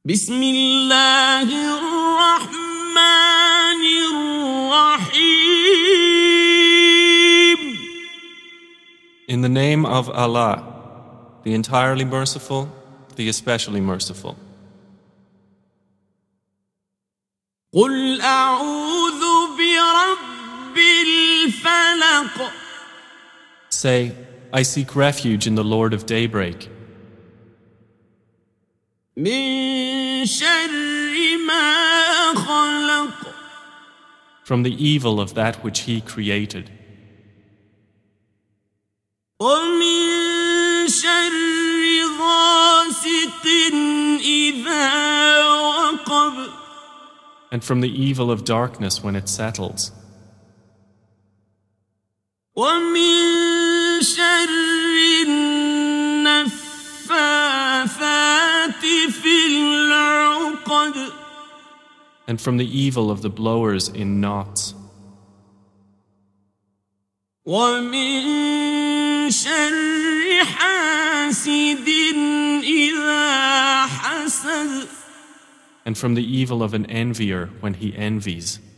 بسم الله الرحمن الرحيم. In the name of Allah, the entirely merciful, the especially merciful. قل أعوذ برب الفلق. Say, I seek refuge in the Lord of Daybreak. من شر ما خلق. From the evil of that which He created. ومن شر غاسق إذا وقب. And from the evil of darkness when it settles. ومن شر النفاثات في العقد. And from the evil of the blowers in knots. ومن شر حاسد إذا حسد. And from the evil of an envier when he envies.